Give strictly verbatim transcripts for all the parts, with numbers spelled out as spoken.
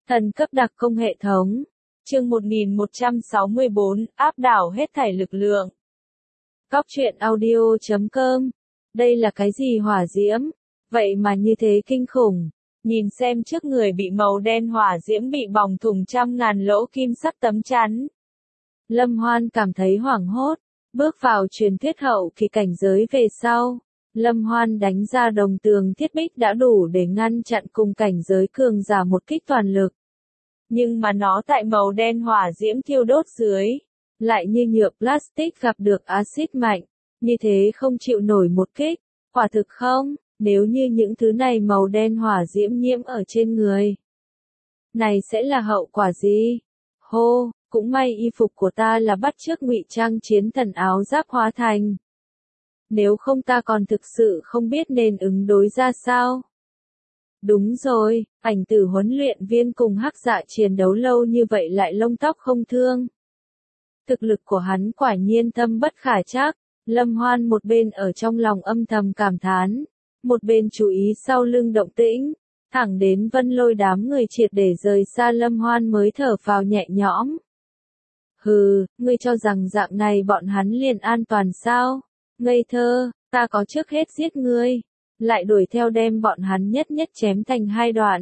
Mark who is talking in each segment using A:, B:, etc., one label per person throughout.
A: Thần cấp đặc công hệ thống. Chương một nghìn một trăm sáu mươi bốn, áp đảo hết thảy lực lượng. Cóc truyện audio chấm com. Đây là cái gì hỏa diễm? Vậy mà như thế kinh khủng. Nhìn xem trước người bị màu đen hỏa diễm bị bỏng thủng trăm ngàn lỗ kim sắc tấm chắn. Lâm Hoan cảm thấy hoảng hốt. Bước vào truyền thuyết hậu kỳ cảnh giới về sau. Lâm Hoan đánh ra đồng tường thiết bích đã đủ để ngăn chặn cùng cảnh giới cường giả một kích toàn lực. Nhưng mà nó tại màu đen hỏa diễm thiêu đốt dưới, lại như nhựa plastic gặp được axit mạnh, như thế không chịu nổi một kích, quả thực không, nếu như những thứ này màu đen hỏa diễm nhiễm ở trên người. Này sẽ là hậu quả gì? Hô, cũng may y phục của ta là bắt chước ngụy trang chiến thần áo giáp hóa thành. Nếu không ta còn thực sự không biết nên ứng đối ra sao. Đúng rồi, ảnh tử huấn luyện viên cùng hắc dạ chiến đấu lâu như vậy lại lông tóc không thương. Thực lực của hắn quả nhiên thâm bất khả trắc, Lâm Hoan một bên ở trong lòng âm thầm cảm thán, một bên chú ý sau lưng động tĩnh, thẳng đến Vân Lôi đám người triệt để rời xa Lâm Hoan mới thở phào nhẹ nhõm. Hừ, ngươi cho rằng dạng này bọn hắn liền an toàn sao? Ngây thơ, ta có trước hết giết ngươi, lại đuổi theo đem bọn hắn nhất nhất chém thành hai đoạn.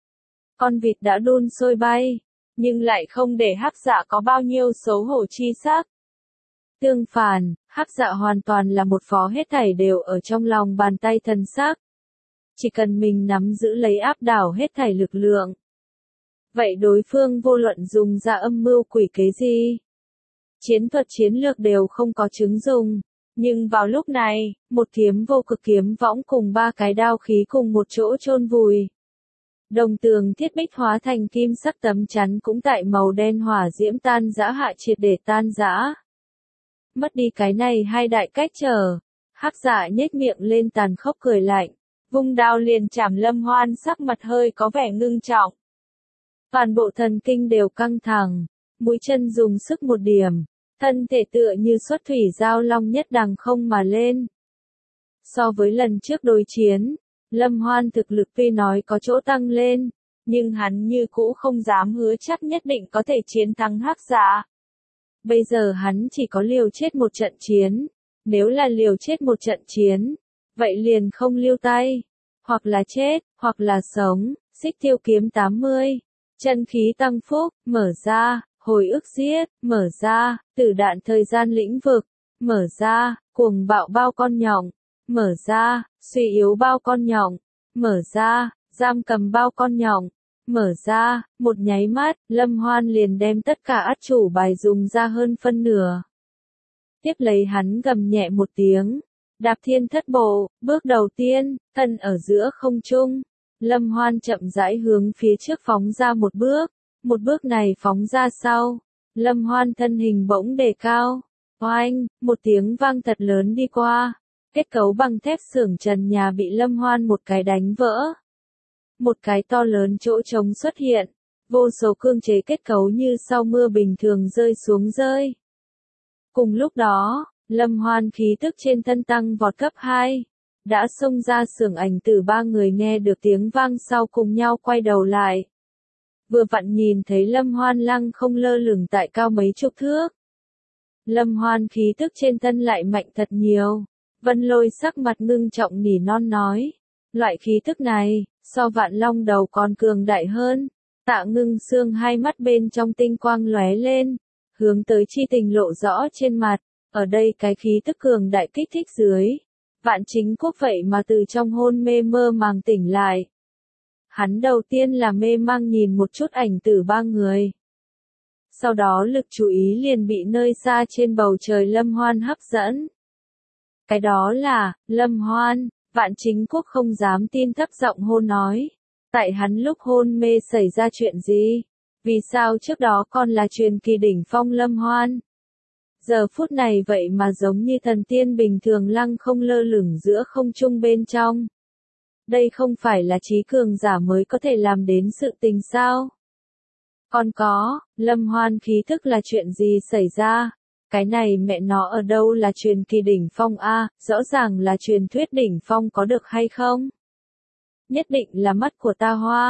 A: Con vịt đã đun sôi bay, nhưng lại không để hắc dạ có bao nhiêu xấu hổ chi sắc. Tương phản, hắc dạ hoàn toàn là một phó hết thảy đều ở trong lòng bàn tay thần sắc. Chỉ cần mình nắm giữ lấy áp đảo hết thảy lực lượng. Vậy đối phương vô luận dùng ra âm mưu quỷ kế gì? Chiến thuật chiến lược đều không có chứng dùng. Nhưng vào lúc này, một kiếm vô cực kiếm võng cùng ba cái đao khí cùng một chỗ chôn vùi. Đồng tường thiết bích hóa thành kim sắc tấm chắn cũng tại màu đen hỏa diễm tan rã hạ triệt để tan rã. Mất đi cái này hai đại cách trở. Hắc dạ nhếch miệng lên tàn khốc cười lạnh. Vung đao liền chảm Lâm Hoan sắc mặt hơi có vẻ ngưng trọng. Toàn bộ thần kinh đều căng thẳng. Mũi chân dùng sức một điểm. Thân thể tựa như xuất thủy giao long nhất đằng không mà lên. So với lần trước đối chiến, Lâm Hoan thực lực tuy nói có chỗ tăng lên, nhưng hắn như cũ không dám hứa chắc nhất định có thể chiến thắng hắc dạ. Bây giờ hắn chỉ có liều chết một trận chiến, nếu là liều chết một trận chiến, vậy liền không lưu tay, hoặc là chết, hoặc là sống, xích tiêu kiếm tám mươi, chân khí tăng phúc, mở ra. Hồi ức giết, mở ra, tử đạn thời gian lĩnh vực, mở ra, cuồng bạo bao con nhộng, mở ra, suy yếu bao con nhộng, mở ra, giam cầm bao con nhộng, mở ra, một nháy mắt, Lâm Hoan liền đem tất cả át chủ bài dùng ra hơn phân nửa. Tiếp lấy hắn gầm nhẹ một tiếng, đạp thiên thất bộ, bước đầu tiên, thân ở giữa không trung, Lâm Hoan chậm rãi hướng phía trước phóng ra một bước. Một bước này phóng ra sau, Lâm Hoan thân hình bỗng đề cao, oanh, một tiếng vang thật lớn đi qua, kết cấu bằng thép xưởng trần nhà bị Lâm Hoan một cái đánh vỡ. Một cái to lớn chỗ trống xuất hiện, vô số cương chế kết cấu như sau mưa bình thường rơi xuống rơi. Cùng lúc đó, Lâm Hoan khí tức trên thân tăng vọt cấp hai, đã xông ra xưởng ảnh tử ba người nghe được tiếng vang sau cùng nhau quay đầu lại. Vừa vặn nhìn thấy Lâm Hoan lăng không lơ lửng tại cao mấy chục thước. Lâm Hoan khí tức trên thân lại mạnh thật nhiều. Vân Lôi sắc mặt ngưng trọng nỉ non nói. Loại khí tức này, so vạn long đầu còn cường đại hơn. Tạ Ngưng Xương hai mắt bên trong tinh quang lóe lên. Hướng tới chi tình lộ rõ trên mặt. Ở đây cái khí tức cường đại kích thích dưới. Vạn Chính Quốc vậy mà từ trong hôn mê mơ màng tỉnh lại. Hắn đầu tiên là mê mang nhìn một chút ảnh tử ba người. Sau đó lực chú ý liền bị nơi xa trên bầu trời Lâm Hoan hấp dẫn. Cái đó là, Lâm Hoan, Vạn Chính Quốc không dám tin thấp giọng hô nói. Tại hắn lúc hôn mê xảy ra chuyện gì? Vì sao trước đó còn là truyền kỳ đỉnh phong Lâm Hoan? Giờ phút này vậy mà giống như thần tiên bình thường lăng không lơ lửng giữa không trung bên trong. Đây không phải là trí cường giả mới có thể làm đến sự tình sao? Còn có, Lâm Hoan khí thức là chuyện gì xảy ra? Cái này mẹ nó ở đâu là truyền kỳ đỉnh phong a, rõ ràng là truyền thuyết đỉnh phong có được hay không? Nhất định là mắt của ta hoa.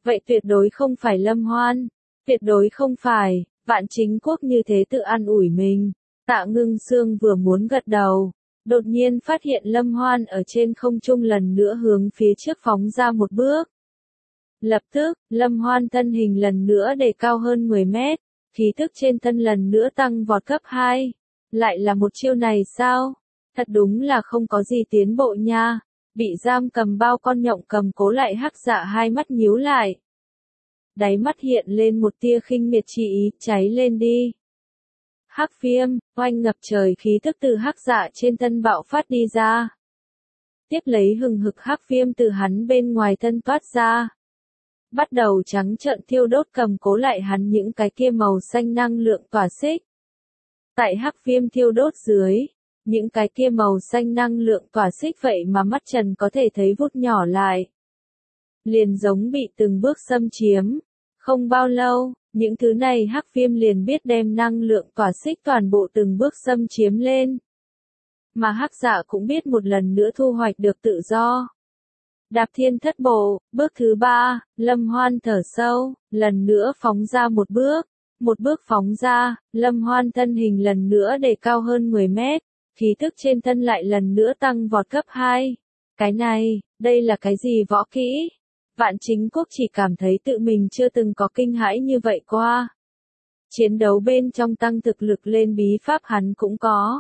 A: Vậy tuyệt đối không phải Lâm Hoan. Tuyệt đối không phải, Vạn Chính Quốc như thế tự an ủi mình. Tạ Ngưng Sương vừa muốn gật đầu, đột nhiên phát hiện Lâm Hoan ở trên không trung lần nữa hướng phía trước phóng ra một bước. Lập tức, Lâm Hoan thân hình lần nữa đề cao hơn mười mét, khí thức trên thân lần nữa tăng vọt cấp hai. Lại là một chiêu này sao? Thật đúng là không có gì tiến bộ nha. Bị giam cầm bao con nhộng cầm cố lại Hắc Dạ hai mắt nhíu lại. Đáy mắt hiện lên một tia khinh miệt chi ý, cháy lên đi. Hắc viêm, oanh ngập trời khí tức từ Hắc Dạ trên thân bạo phát đi ra. Tiếp lấy hừng hực hắc viêm từ hắn bên ngoài thân toát ra. Bắt đầu trắng trợn thiêu đốt cầm cố lại hắn những cái kia màu xanh năng lượng tỏa xích. Tại hắc viêm thiêu đốt dưới, những cái kia màu xanh năng lượng tỏa xích vậy mà mắt trần có thể thấy vút nhỏ lại. Liền giống bị từng bước xâm chiếm. Không bao lâu, những thứ này hắc viêm liền biết đem năng lượng tỏa xích toàn bộ từng bước xâm chiếm lên. Mà Hắc Dạ cũng biết một lần nữa thu hoạch được tự do. Đạp thiên thất bộ, bước thứ ba, Lâm Hoan thở sâu, lần nữa phóng ra một bước. Một bước phóng ra, Lâm Hoan thân hình lần nữa đề cao hơn mười mét, khí thức trên thân lại lần nữa tăng vọt cấp hai. Cái này, đây là cái gì võ kỹ? Vạn Chính Quốc chỉ cảm thấy tự mình chưa từng có kinh hãi như vậy qua. Chiến đấu bên trong tăng thực lực lên bí pháp hắn cũng có.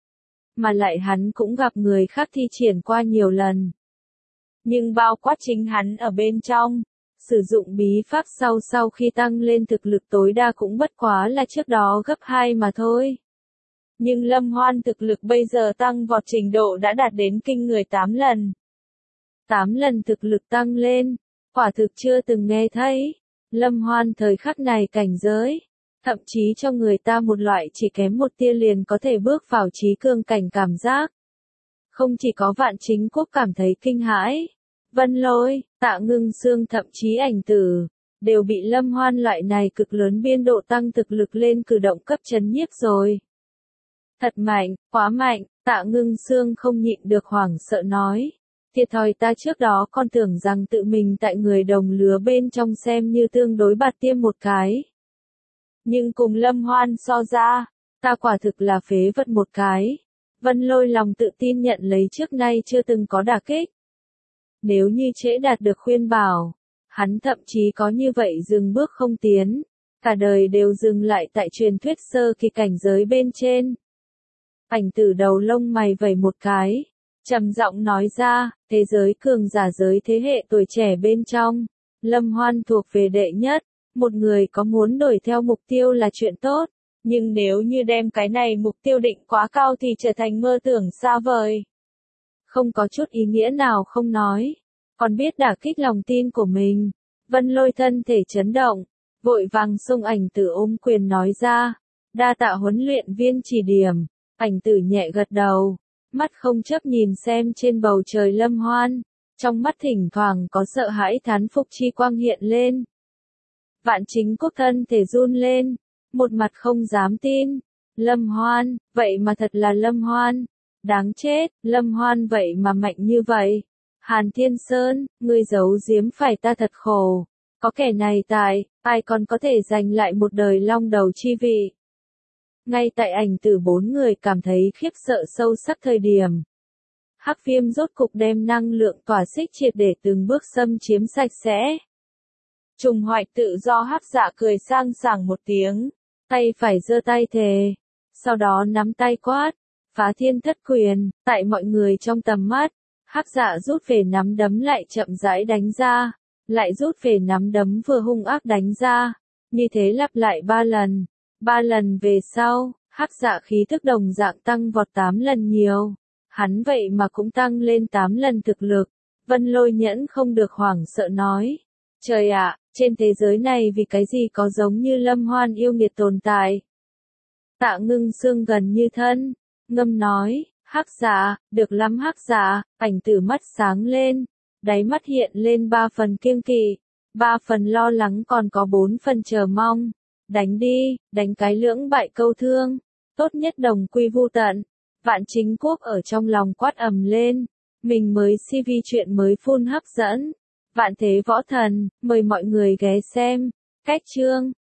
A: Mà lại hắn cũng gặp người khác thi triển qua nhiều lần. Nhưng bao quát chính hắn ở bên trong, sử dụng bí pháp sau sau khi tăng lên thực lực tối đa cũng bất quá là trước đó gấp hai mà thôi. Nhưng Lâm Hoan thực lực bây giờ tăng vọt trình độ đã đạt đến kinh người tám lần. tám lần thực lực tăng lên, quả thực chưa từng nghe thấy. Lâm Hoan thời khắc này cảnh giới, thậm chí cho người ta một loại chỉ kém một tia liền có thể bước vào trí cương cảnh cảm giác. Không chỉ có Vạn Chính Quốc cảm thấy kinh hãi, Vân Lôi, Tạ Ngưng Sương thậm chí Ảnh Tử, đều bị Lâm Hoan loại này cực lớn biên độ tăng thực lực lên cử động cấp chấn nhiếp rồi. Thật mạnh, quá mạnh, Tạ Ngưng Sương không nhịn được hoảng sợ nói. Thiệt thòi ta trước đó còn tưởng rằng tự mình tại người đồng lứa bên trong xem như tương đối bạt tiêm một cái. Nhưng cùng Lâm Hoan so ra, ta quả thực là phế vật một cái. Vân Lôi lòng tự tin nhận lấy trước nay chưa từng có đả kích. Nếu như trễ đạt được khuyên bảo, hắn thậm chí có như vậy dừng bước không tiến, cả đời đều dừng lại tại truyền thuyết sơ kỳ cảnh giới bên trên. Ảnh Tử đầu lông mày vẩy một cái, trầm giọng nói ra, thế giới cường giả giới thế hệ tuổi trẻ bên trong, Lâm Hoan thuộc về đệ nhất, một người có muốn đuổi theo mục tiêu là chuyện tốt, nhưng nếu như đem cái này mục tiêu định quá cao thì trở thành mơ tưởng xa vời. Không có chút ý nghĩa nào không nói, còn biết đả kích lòng tin của mình. Vân Lôi thân thể chấn động, vội vàng xông Ảnh Tử ôm quyền nói ra, đa tạ huấn luyện viên chỉ điểm. Ảnh Tử nhẹ gật đầu, mắt không chấp nhìn xem trên bầu trời Lâm Hoan, trong mắt thỉnh thoảng có sợ hãi thán phục chi quang hiện lên. Vạn Chính Quốc thân thể run lên, một mặt không dám tin, Lâm Hoan, vậy mà thật là Lâm Hoan, đáng chết, Lâm Hoan vậy mà mạnh như vậy. Hàn Thiên Sơn, ngươi giấu giếm phải ta thật khổ, có kẻ này tại, ai còn có thể giành lại một đời long đầu chi vị. Ngay tại Ảnh Tử bốn người cảm thấy khiếp sợ sâu sắc thời điểm, hắc viêm rốt cục đem năng lượng tỏa xích triệt để từng bước xâm chiếm sạch sẽ. Trùng hoạch tự do Hắc Dạ cười sang sảng một tiếng, tay phải giơ tay thề, sau đó nắm tay quát, phá thiên thất quyền, tại mọi người trong tầm mắt, Hắc Dạ rút về nắm đấm lại chậm rãi đánh ra, lại rút về nắm đấm vừa hung ác đánh ra, như thế lặp lại ba lần. Ba lần về sau, Hắc Dạ khí thức đồng dạng tăng vọt tám lần nhiều. Hắn vậy mà cũng tăng lên tám lần thực lực. Vân Lôi nhẫn không được hoảng sợ nói. Trời ạ, trên thế giới này vì cái gì có giống như Lâm Hoan yêu nghiệt tồn tại. Tạ Ngưng Sương gần như thân, ngâm nói, Hắc Dạ, được lắm Hắc Dạ, Ảnh Tử mắt sáng lên, đáy mắt hiện lên ba phần kiêng kỵ, ba phần lo lắng còn có bốn phần chờ mong. Đánh đi, đánh cái lưỡng bại câu thương, tốt nhất đồng quy vu tận. Vạn Chính Quốc ở trong lòng quát ầm lên, mình mới xê vê chuyện mới phun hấp dẫn. Vạn Thế Võ Thần, mời mọi người ghé xem. Cách chương